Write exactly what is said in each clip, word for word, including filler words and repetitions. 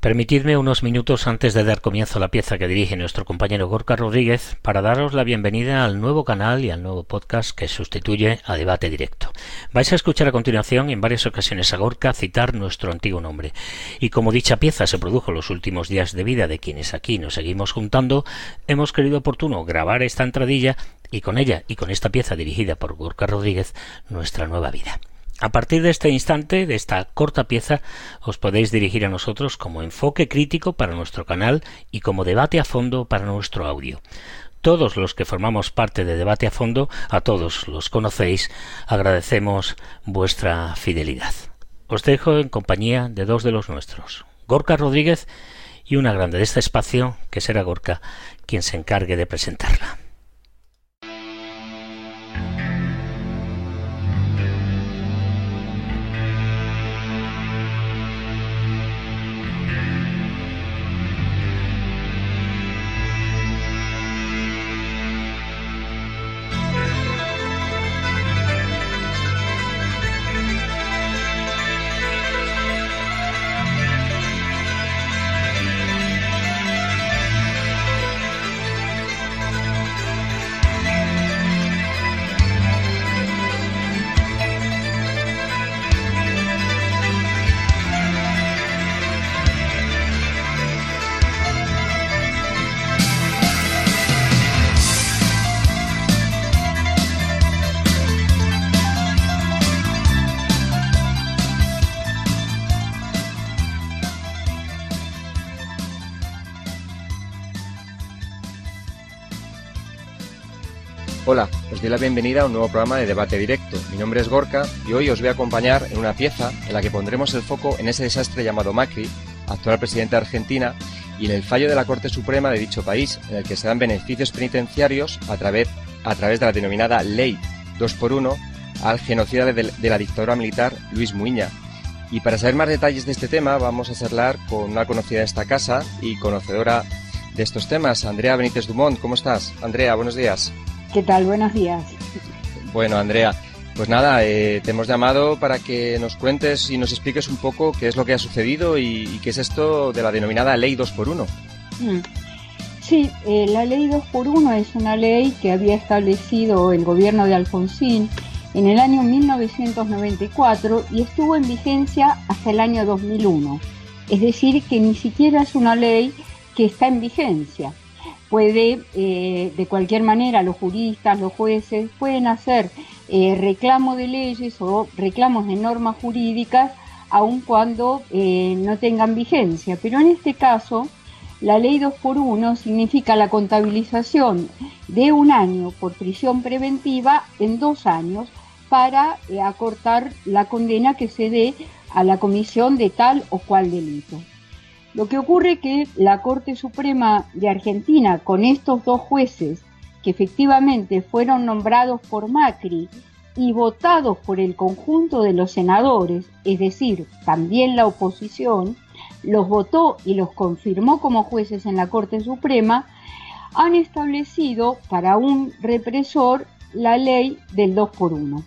Permitidme unos minutos antes de dar comienzo a la pieza que dirige nuestro compañero Gorka Rodríguez para daros la bienvenida al nuevo canal y al nuevo podcast que sustituye a Debate Directo. Vais a escuchar a continuación en varias ocasiones a Gorka citar nuestro antiguo nombre. Y como dicha pieza se produjo los últimos días de vida de quienes aquí nos seguimos juntando, hemos querido oportuno grabar esta entradilla y con ella y con esta pieza dirigida por Gorka Rodríguez, nuestra nueva vida. A partir de este instante, de esta corta pieza, os podéis dirigir a nosotros como enfoque crítico para nuestro canal y como debate a fondo para nuestro audio. Todos los que formamos parte de Debate a Fondo, a todos los conocéis, agradecemos vuestra fidelidad. Os dejo en compañía de dos de los nuestros, Gorka Rodríguez y una grande de este espacio, que será Gorka quien se encargue de presentarla. Hola, os doy la bienvenida a un nuevo programa de Debate Directo. Mi nombre es Gorka y hoy os voy a acompañar en una pieza en la que pondremos el foco en ese desastre llamado Macri, actual presidente de Argentina, y en el fallo de la Corte Suprema de dicho país, en el que se dan beneficios penitenciarios a través, a través de la denominada Ley dos por uno al genocida de, de la dictadura militar Luis Muiña. Y para saber más detalles de este tema vamos a charlar con una conocida de esta casa y conocedora de estos temas, Andrea Benítez Dumont. ¿Cómo estás? Andrea, buenos días. ¿Qué tal? Buenos días. Bueno, Andrea, pues nada, eh, te hemos llamado para que nos cuentes y nos expliques un poco qué es lo que ha sucedido y, y qué es esto de la denominada Ley dos por uno. Mm. Sí, eh, la Ley dos por uno es una ley que había establecido el gobierno de Alfonsín en el año mil novecientos noventa y cuatro y estuvo en vigencia hasta el año dos mil uno. Es decir, que ni siquiera es una ley que está en vigencia. Puede, eh, de cualquier manera, los juristas, los jueces, pueden hacer eh, reclamo de leyes o reclamos de normas jurídicas aun cuando eh, no tengan vigencia. Pero en este caso, la ley dos por uno significa la contabilización de un año por prisión preventiva en dos años para eh, acortar la condena que se dé a la comisión de tal o cual delito. Lo que ocurre es que la Corte Suprema de Argentina, con estos dos jueces que efectivamente fueron nombrados por Macri y votados por el conjunto de los senadores, es decir, también la oposición, los votó y los confirmó como jueces en la Corte Suprema, han establecido para un represor la ley del dos por uno.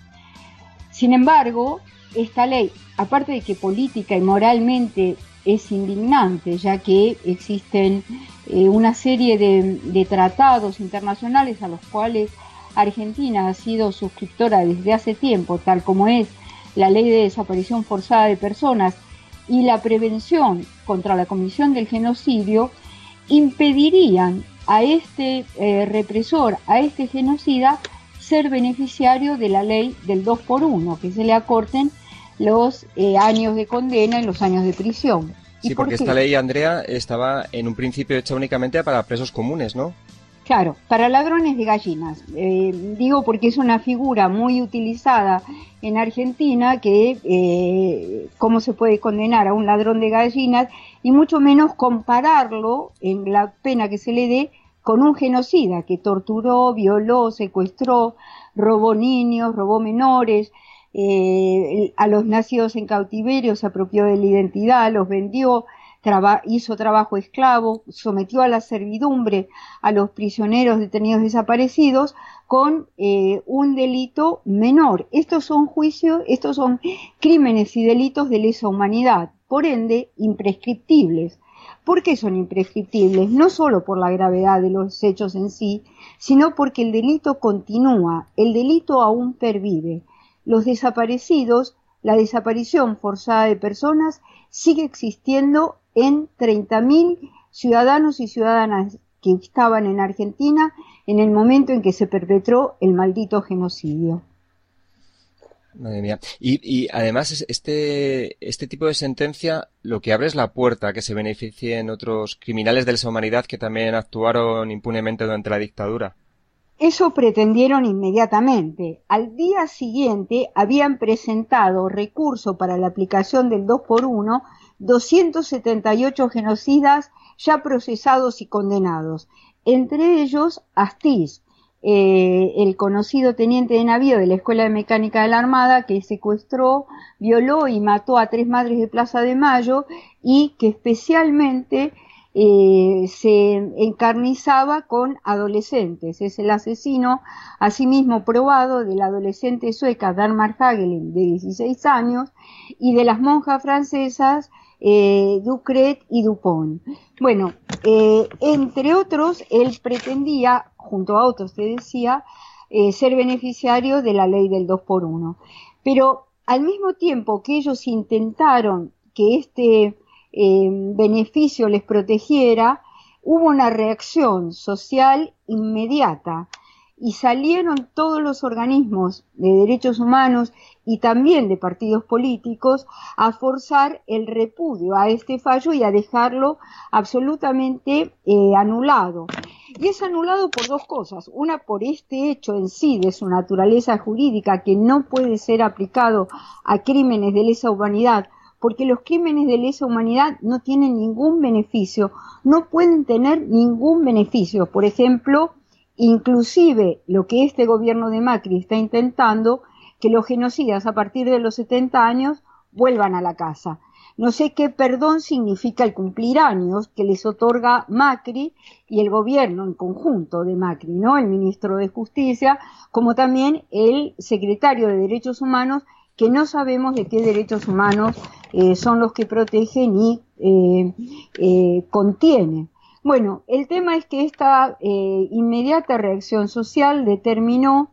Sin embargo, esta ley, aparte de que política y moralmente es indignante, ya que existen eh, una serie de, de tratados internacionales a los cuales Argentina ha sido suscriptora desde hace tiempo, tal como es la Ley de Desaparición Forzada de Personas y la prevención contra la comisión del genocidio, impedirían a este eh, represor, a este genocida, ser beneficiario de la ley del dos por uno, que se le acorten los eh, años de condena y los años de prisión. Sí, porque esta ley, Andrea, estaba en un principio hecha únicamente para presos comunes, ¿no? Claro, para ladrones de gallinas. Eh, digo porque es una figura muy utilizada en Argentina, que eh, cómo se puede condenar a un ladrón de gallinas y mucho menos compararlo en la pena que se le dé con un genocida que torturó, violó, secuestró, robó niños, robó menores. Eh, a los nacidos en cautiverio se apropió de la identidad, los vendió, traba, hizo trabajo esclavo, sometió a la servidumbre a los prisioneros detenidos desaparecidos con eh, un delito menor. Estos son juicios, estos son crímenes y delitos de lesa humanidad, por ende imprescriptibles. ¿Por qué son imprescriptibles? No solo por la gravedad de los hechos en sí, sino porque el delito continúa, el delito aún pervive. Los desaparecidos, la desaparición forzada de personas sigue existiendo en treinta mil ciudadanos y ciudadanas que estaban en Argentina en el momento en que se perpetró el maldito genocidio. Madre mía. Y, y además este, este tipo de sentencia lo que abre es la puerta a que se beneficien otros criminales de lesa humanidad que también actuaron impunemente durante la dictadura. Eso pretendieron inmediatamente. Al día siguiente habían presentado recurso para la aplicación del dos por uno doscientos setenta y ocho genocidas ya procesados y condenados. Entre ellos Astiz, eh, el conocido teniente de navío de la Escuela de Mecánica de la Armada, que secuestró, violó y mató a tres madres de Plaza de Mayo y que especialmente eh, se encarnizaba con adolescentes. Es el asesino, asimismo probado, de la adolescente sueca Dagmar Hagelin, de dieciséis años, y de las monjas francesas Eh, Ducret y Dupont. Bueno, eh, entre otros, él pretendía, junto a otros te decía, eh, ser beneficiario de la ley del dos por uno. Pero al mismo tiempo que ellos intentaron que este eh, beneficio les protegiera, hubo una reacción social inmediata y salieron todos los organismos de derechos humanos y también de partidos políticos a forzar el repudio a este fallo y a dejarlo absolutamente eh, anulado. Y es anulado por dos cosas. Una, por este hecho en sí de su naturaleza jurídica, que no puede ser aplicado a crímenes de lesa humanidad, porque los crímenes de lesa humanidad no tienen ningún beneficio, no pueden tener ningún beneficio. Por ejemplo, inclusive lo que este gobierno de Macri está intentando, que los genocidas a partir de los setenta años vuelvan a la casa. No sé qué perdón significa el cumplir años que les otorga Macri y el gobierno en conjunto de Macri, ¿no? El ministro de Justicia, como también el secretario de Derechos Humanos, que no sabemos de qué derechos humanos eh, son los que protegen y eh, eh, contienen. Bueno, el tema es que esta eh, inmediata reacción social determinó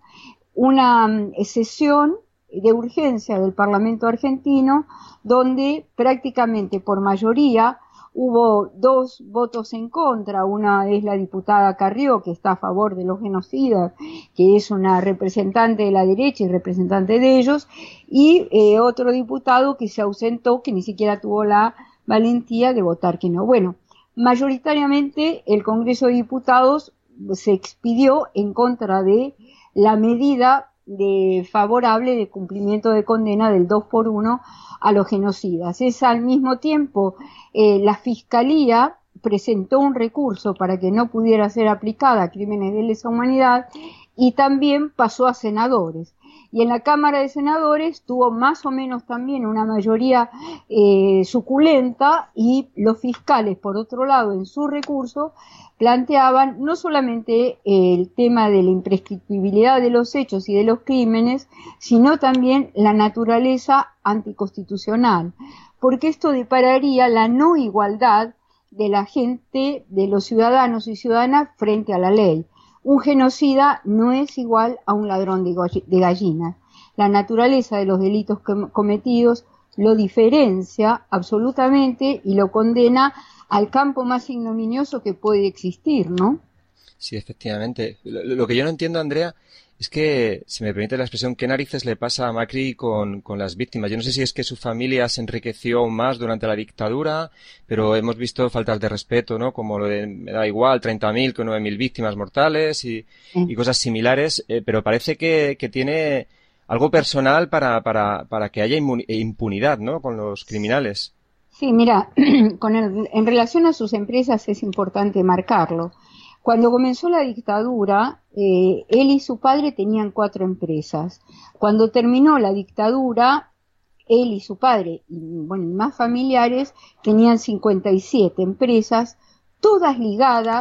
una um, sesión de urgencia del Parlamento argentino, donde prácticamente por mayoría hubo dos votos en contra. Una es la diputada Carrió, que está a favor de los genocidas, que es una representante de la derecha y representante de ellos, y eh, otro diputado que se ausentó, que ni siquiera tuvo la valentía de votar que no. Bueno, mayoritariamente el Congreso de Diputados se expidió en contra de la medida de favorable de cumplimiento de condena del dos por uno a los genocidas. Es al mismo tiempo eh, la Fiscalía presentó un recurso para que no pudiera ser aplicada a crímenes de lesa humanidad y también pasó a senadores. Y en la Cámara de Senadores tuvo más o menos también una mayoría eh, suculenta, y los fiscales, por otro lado, en su recurso, planteaban no solamente el tema de la imprescriptibilidad de los hechos y de los crímenes, sino también la naturaleza anticonstitucional, porque esto depararía la no igualdad de la gente, de los ciudadanos y ciudadanas frente a la ley. Un genocida no es igual a un ladrón de gallinas. La naturaleza de los delitos cometidos lo diferencia absolutamente y lo condena al campo más ignominioso que puede existir, ¿no? Sí, efectivamente. Lo, lo que yo no entiendo, Andrea, es que, si me permite la expresión, ¿qué narices le pasa a Macri con, con las víctimas? Yo no sé si es que su familia se enriqueció aún más durante la dictadura, pero hemos visto faltas de respeto, ¿no? Como lo de, me da igual, treinta mil con nueve mil víctimas mortales y, sí. y cosas similares, eh, pero parece que, que tiene algo personal para, para, para que haya impunidad, ¿no? Con los criminales. Sí, mira, con el, en relación a sus empresas es importante marcarlo. Cuando comenzó la dictadura, eh, él y su padre tenían cuatro empresas. Cuando terminó la dictadura, él y su padre, y bueno, más familiares, tenían cincuenta y siete empresas, todas ligadas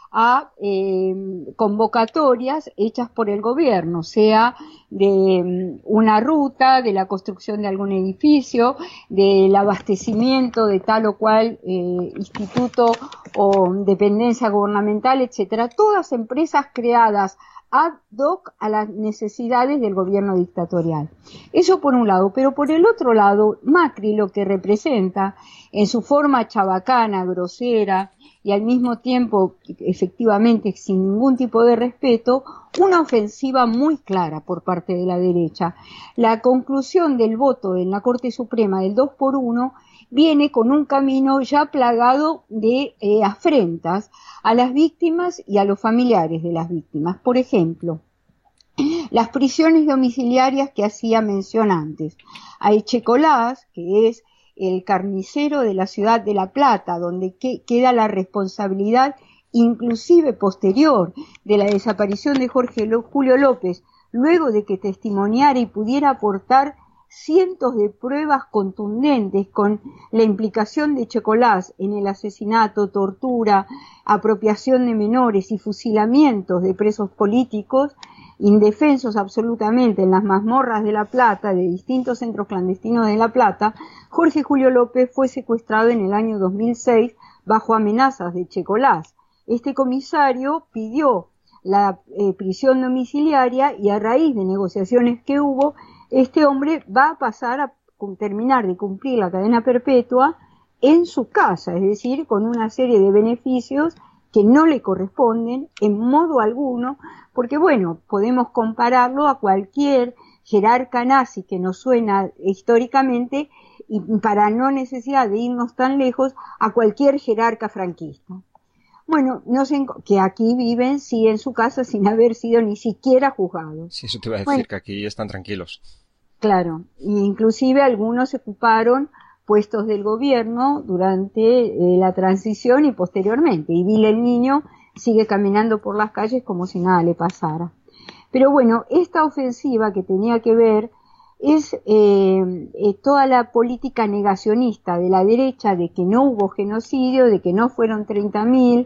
a eh, convocatorias hechas por el gobierno, sea de una ruta, de la construcción de algún edificio, del abastecimiento de tal o cual eh, instituto o dependencia gubernamental, etcétera. Todas empresas creadas ad hoc a las necesidades del gobierno dictatorial. Eso por un lado, pero por el otro lado, Macri lo que representa en su forma chabacana, grosera y al mismo tiempo, efectivamente, sin ningún tipo de respeto, una ofensiva muy clara por parte de la derecha. La conclusión del voto en la Corte Suprema del dos por uno viene con un camino ya plagado de eh, afrentas a las víctimas y a los familiares de las víctimas. Por ejemplo, las prisiones domiciliarias que hacía mención antes. A Echecolás, que es el carnicero de la ciudad de La Plata, donde que, queda la responsabilidad inclusive posterior de la desaparición de Jorge Julio López, luego de que testimoniara y pudiera aportar cientos de pruebas contundentes con la implicación de Echecolás en el asesinato, tortura, apropiación de menores y fusilamientos de presos políticos, indefensos absolutamente en las mazmorras de La Plata, de distintos centros clandestinos de La Plata. Jorge Julio López fue secuestrado en el año dos mil seis bajo amenazas de Echecolás. Este comisario pidió la eh, prisión domiciliaria y a raíz de negociaciones que hubo, este hombre va a pasar a terminar de cumplir la cadena perpetua en su casa, es decir, con una serie de beneficios que no le corresponden en modo alguno, porque bueno, podemos compararlo a cualquier jerarca nazi que nos suena históricamente y para no necesidad de irnos tan lejos, a cualquier jerarca franquista. Bueno, no sé, que aquí viven, sí, en su casa sin haber sido ni siquiera juzgados. Sí, eso te iba a decir, bueno, que aquí están tranquilos. Claro, e inclusive algunos ocuparon puestos del gobierno durante eh, la transición y posteriormente. Y Vila el Niño sigue caminando por las calles como si nada le pasara. Pero bueno, esta ofensiva que tenía que ver es eh, eh, toda la política negacionista de la derecha de que no hubo genocidio, de que no fueron treinta mil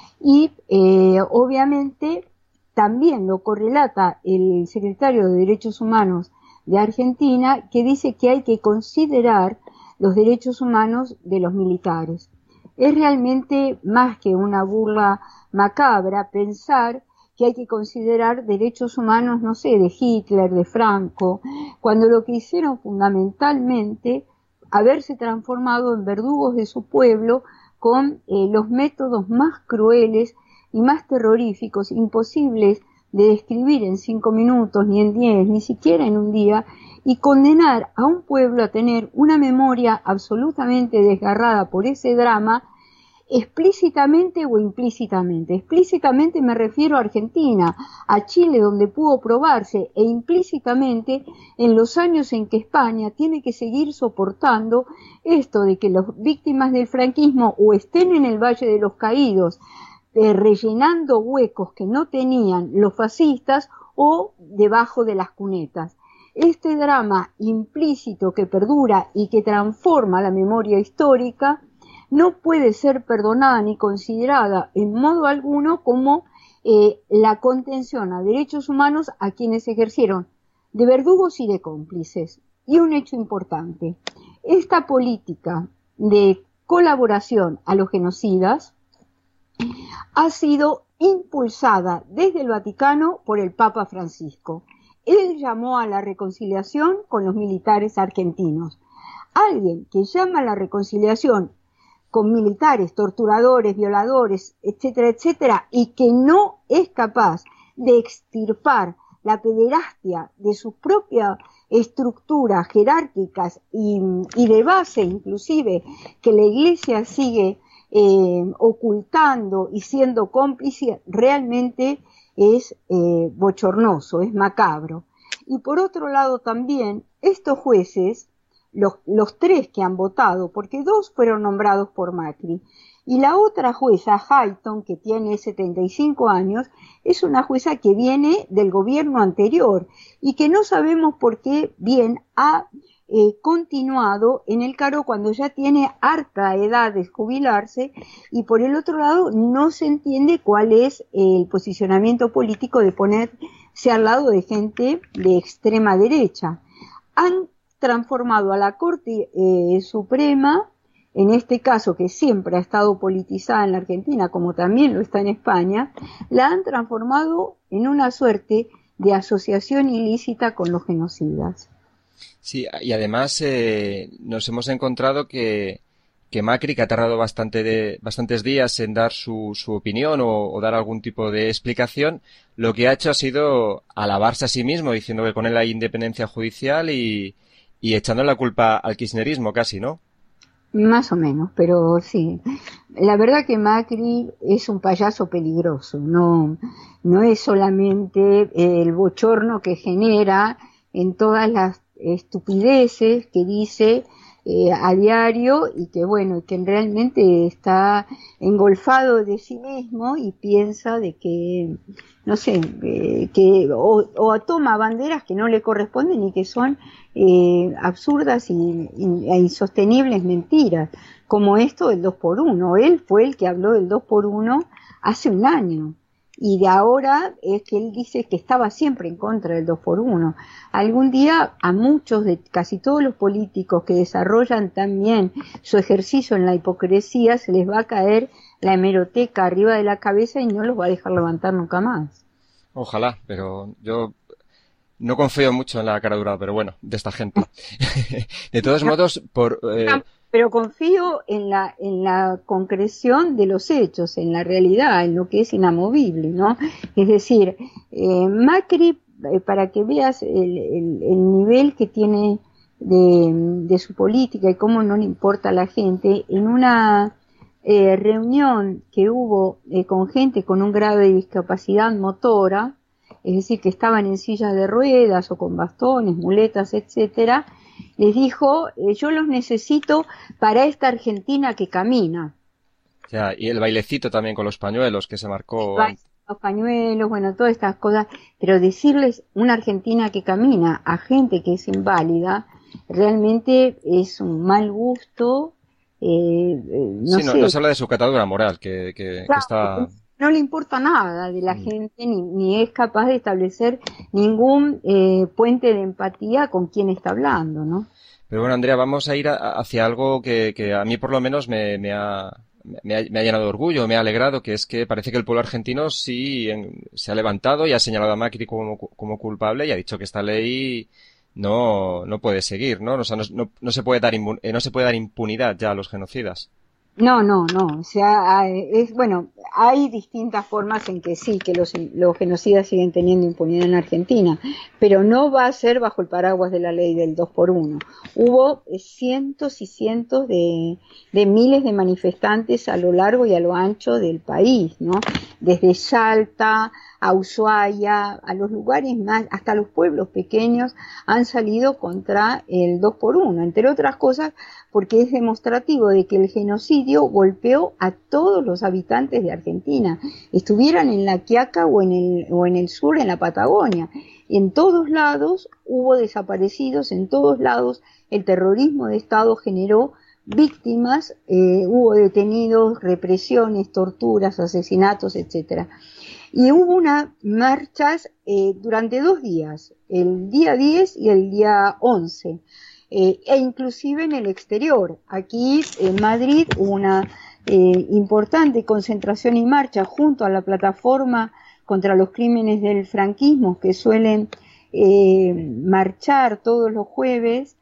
y eh, obviamente también lo correlata el secretario de Derechos Humanos de Argentina, que dice que hay que considerar los derechos humanos de los militares. Es realmente más que una burla macabra pensar que hay que considerar derechos humanos, no sé, de Hitler, de Franco, cuando lo que hicieron fundamentalmente haberse transformado en verdugos de su pueblo con eh, los métodos más crueles y más terroríficos, imposibles de describir en cinco minutos, ni en diez, ni siquiera en un día, y condenar a un pueblo a tener una memoria absolutamente desgarrada por ese drama, explícitamente o implícitamente. Explícitamente me refiero a Argentina, a Chile, donde pudo probarse, e implícitamente en los años en que España tiene que seguir soportando esto de que las víctimas del franquismo o estén en el Valle de los Caídos, eh, rellenando huecos que no tenían los fascistas, o debajo de las cunetas. Este drama implícito que perdura y que transforma la memoria histórica no puede ser perdonada ni considerada en modo alguno como eh, la contención a derechos humanos a quienes ejercieron de verdugos y de cómplices. Y un hecho importante, esta política de colaboración a los genocidas ha sido impulsada desde el Vaticano por el Papa Francisco. Él llamó a la reconciliación con los militares argentinos. Alguien que llama a la reconciliación con militares, torturadores, violadores, etcétera, etcétera, y que no es capaz de extirpar la pederastia de sus propias estructuras jerárquicas y, y de base inclusive que la Iglesia sigue eh, ocultando y siendo cómplice, realmente es eh, bochornoso, es macabro. Y por otro lado también, estos jueces, Los, los tres que han votado, porque dos fueron nombrados por Macri, y la otra jueza, Hayton, que tiene setenta y cinco años, es una jueza que viene del gobierno anterior y que no sabemos por qué bien ha eh, continuado en el cargo cuando ya tiene harta edad de jubilarse, y por el otro lado no se entiende cuál es el posicionamiento político de ponerse al lado de gente de extrema derecha. Han transformado a la Corte eh, Suprema, en este caso que siempre ha estado politizada en la Argentina, como también lo está en España, la han transformado en una suerte de asociación ilícita con los genocidas. Sí, y además eh, nos hemos encontrado que, que Macri, que ha tardado bastante de, bastantes días en dar su, su opinión o, o dar algún tipo de explicación, lo que ha hecho ha sido alabarse a sí mismo, diciendo que con él hay independencia judicial y, y echando la culpa al kirchnerismo casi, ¿no? Más o menos, pero sí. La verdad que Macri es un payaso peligroso, no, no es solamente el bochorno que genera en todas las estupideces que dice eh, a diario, y que bueno, que realmente está engolfado de sí mismo y piensa de que, no sé, eh, que o, o toma banderas que no le corresponden y que son eh, absurdas y, y, e insostenibles mentiras, como esto del dos por uno. Él fue el que habló del dos por uno hace un año. Y de ahora es que él dice que estaba siempre en contra del dos por uno. Algún día a muchos de casi todos los políticos que desarrollan también su ejercicio en la hipocresía se les va a caer la hemeroteca arriba de la cabeza y no los va a dejar levantar nunca más. Ojalá, pero yo no confío mucho en la cara dura, pero bueno, de esta gente. De todos modos, por... Eh... Pero confío en la en la concreción de los hechos, en la realidad, en lo que es inamovible, ¿no? Es decir, eh, Macri, eh, para que veas el, el, el nivel que tiene de, de su política y cómo no le importa a la gente, en una eh, reunión que hubo eh, con gente con un grado de discapacidad motora, es decir, que estaban en sillas de ruedas o con bastones, muletas, etcétera, les dijo, eh, yo los necesito para esta Argentina que camina. O sea, y el bailecito también con los pañuelos que se marcó. Los pañuelos, bueno, todas estas cosas, pero decirles una Argentina que camina a gente que es inválida, realmente es un mal gusto, eh, eh, no sí, sé. No, nos habla de su catadura moral, que, que, claro, que está... No le importa nada de la mm. gente, ni, ni es capaz de establecer ningún eh, puente de empatía con quien está hablando, ¿no? Pero bueno, Andrea, vamos a ir a, hacia algo que, que a mí por lo menos me, me, ha, me, ha, me ha llenado de orgullo, me ha alegrado, que es que parece que el pueblo argentino sí en, se ha levantado y ha señalado a Macri como, como culpable y ha dicho que esta ley no, no puede seguir, ¿no? O sea, no, no, no se puede dar inmun, no se puede dar impunidad ya a los genocidas. No, no, no. O sea, es bueno, hay distintas formas en que sí, que los, los genocidas siguen teniendo impunidad en Argentina, pero no va a ser bajo el paraguas de la ley del dos por uno. Hubo cientos y cientos de, de miles de manifestantes a lo largo y a lo ancho del país, ¿no? Desde Salta a Ushuaia, a los lugares más, hasta los pueblos pequeños han salido contra el dos por uno, entre otras cosas porque es demostrativo de que el genocidio golpeó a todos los habitantes de Argentina, estuvieran en la Quiaca o en el, o en el sur, en la Patagonia. En todos lados hubo desaparecidos, en todos lados el terrorismo de Estado generó víctimas, eh, hubo detenidos, represiones, torturas, asesinatos, etcétera. Y hubo unas marchas eh, durante dos días, el día diez y el día once, eh, e inclusive en el exterior. Aquí en Madrid hubo una eh, importante concentración y marcha junto a la plataforma contra los crímenes del franquismo, que suelen eh, marchar todos los jueves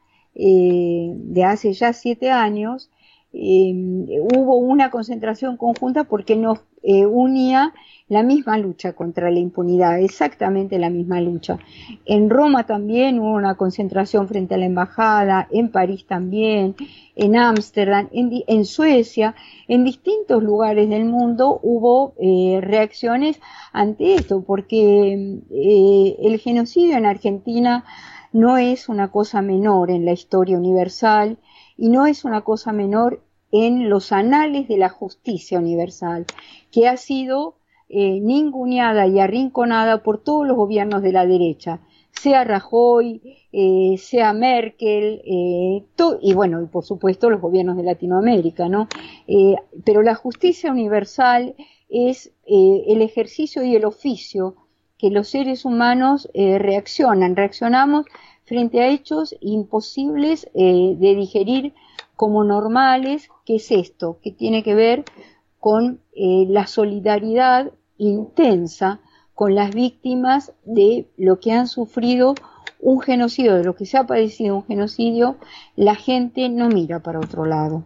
eh, de hace ya siete años. Eh, hubo una concentración conjunta porque nos eh, unía la misma lucha contra la impunidad, exactamente la misma lucha. En Roma también hubo una concentración frente a la embajada, en París también, en Ámsterdam, en, en Suecia, en distintos lugares del mundo hubo eh, reacciones ante esto, porque eh, el genocidio en Argentina no es una cosa menor en la historia universal y no es una cosa menor en los anales de la justicia universal, que ha sido eh, ninguneada y arrinconada por todos los gobiernos de la derecha, sea Rajoy, eh, sea Merkel, eh, to, y bueno, y por supuesto los gobiernos de Latinoamérica, ¿no? Eh, pero la justicia universal es eh, el ejercicio y el oficio que los seres humanos eh, reaccionan, reaccionamos frente a hechos imposibles eh, de digerir como normales. ¿Qué es esto? Que tiene que ver con eh, la solidaridad intensa con las víctimas de lo que han sufrido un genocidio, de lo que se ha padecido un genocidio. La gente no mira para otro lado.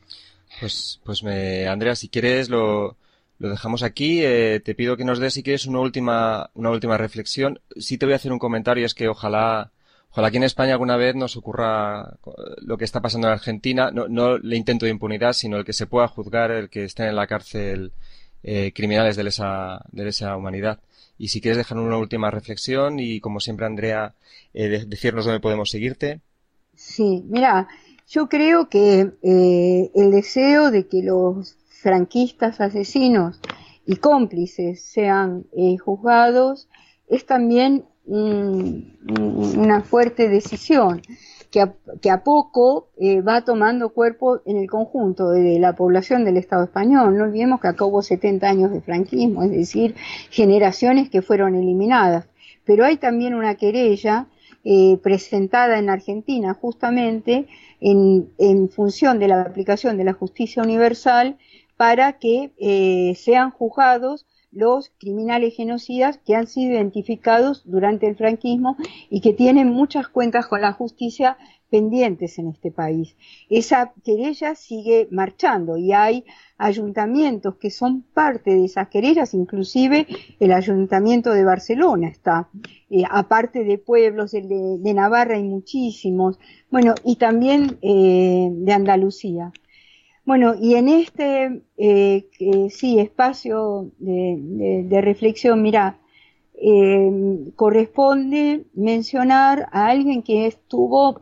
Pues, pues me, Andrea, si quieres lo, lo dejamos aquí. Eh, te pido que nos des, si quieres, una última, una última reflexión. Sí te voy a hacer un comentario, es que ojalá, ojalá aquí en España alguna vez nos ocurra lo que está pasando en Argentina, no, no el intento de impunidad, sino el que se pueda juzgar, el que estén en la cárcel eh, criminales de lesa, de lesa humanidad. Y si quieres dejar una última reflexión y, como siempre, Andrea, eh, de, decirnos dónde podemos seguirte. Sí, mira, yo creo que eh, el deseo de que los franquistas asesinos y cómplices sean eh, juzgados es también un, una fuerte decisión que a, que a poco eh, va tomando cuerpo en el conjunto de la población del Estado español. No olvidemos que acá hubo setenta años de franquismo, es decir, generaciones que fueron eliminadas. Pero hay también una querella eh, presentada en Argentina justamente en, en función de la aplicación de la justicia universal para que eh, sean juzgados los criminales genocidas que han sido identificados durante el franquismo y que tienen muchas cuentas con la justicia pendientes en este país. Esa querella sigue marchando y hay ayuntamientos que son parte de esas querellas, inclusive el ayuntamiento de Barcelona está, eh, aparte de pueblos, el de, de Navarra hay muchísimos, bueno, y también eh, de Andalucía. Bueno, y en este, eh, eh, sí, espacio de, de, de reflexión, mira, eh, corresponde mencionar a alguien que estuvo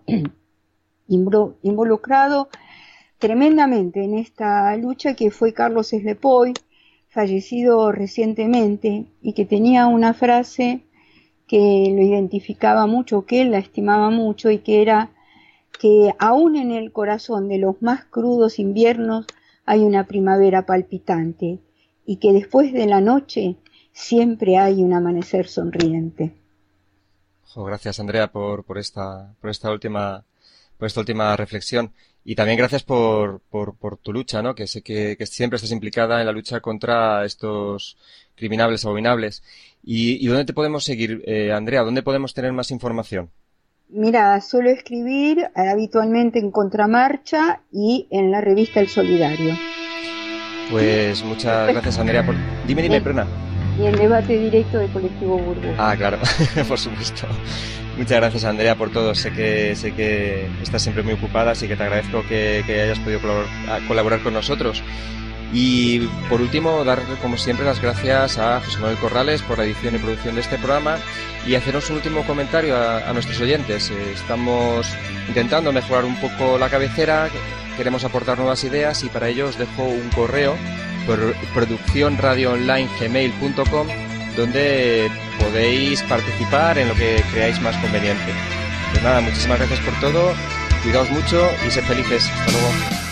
involucrado tremendamente en esta lucha, que fue Carlos Eslepoy, fallecido recientemente, y que tenía una frase que lo identificaba mucho, que él la estimaba mucho, y que era que aún en el corazón de los más crudos inviernos hay una primavera palpitante y que después de la noche siempre hay un amanecer sonriente. Oh, gracias, Andrea, por, por esta, por esta última, por esta última reflexión. Y también gracias por, por, por tu lucha, ¿no? Que sé que, que siempre estás implicada en la lucha contra estos criminales abominables. ¿Y, y dónde te podemos seguir, eh, Andrea? ¿Dónde podemos tener más información? Mira, suelo escribir eh, habitualmente en Contramarcha y en la revista El Solidario. Pues muchas gracias, Andrea. Por... Dime, dime, perdona. Y el debate directo de Colectivo Burgos. Ah, claro, por supuesto. Muchas gracias, Andrea, por todo. Sé que sé que estás siempre muy ocupada, así que te agradezco que, que hayas podido colaborar, colaborar con nosotros. Y por último, dar como siempre las gracias a José Manuel Corrales por la edición y producción de este programa y haceros un último comentario a, a nuestros oyentes. Eh, estamos intentando mejorar un poco la cabecera, queremos aportar nuevas ideas y para ello os dejo un correo por producción radio online gmail punto com donde podéis participar en lo que creáis más conveniente. Pues nada, muchísimas gracias por todo, cuidaos mucho y sed felices. Hasta luego.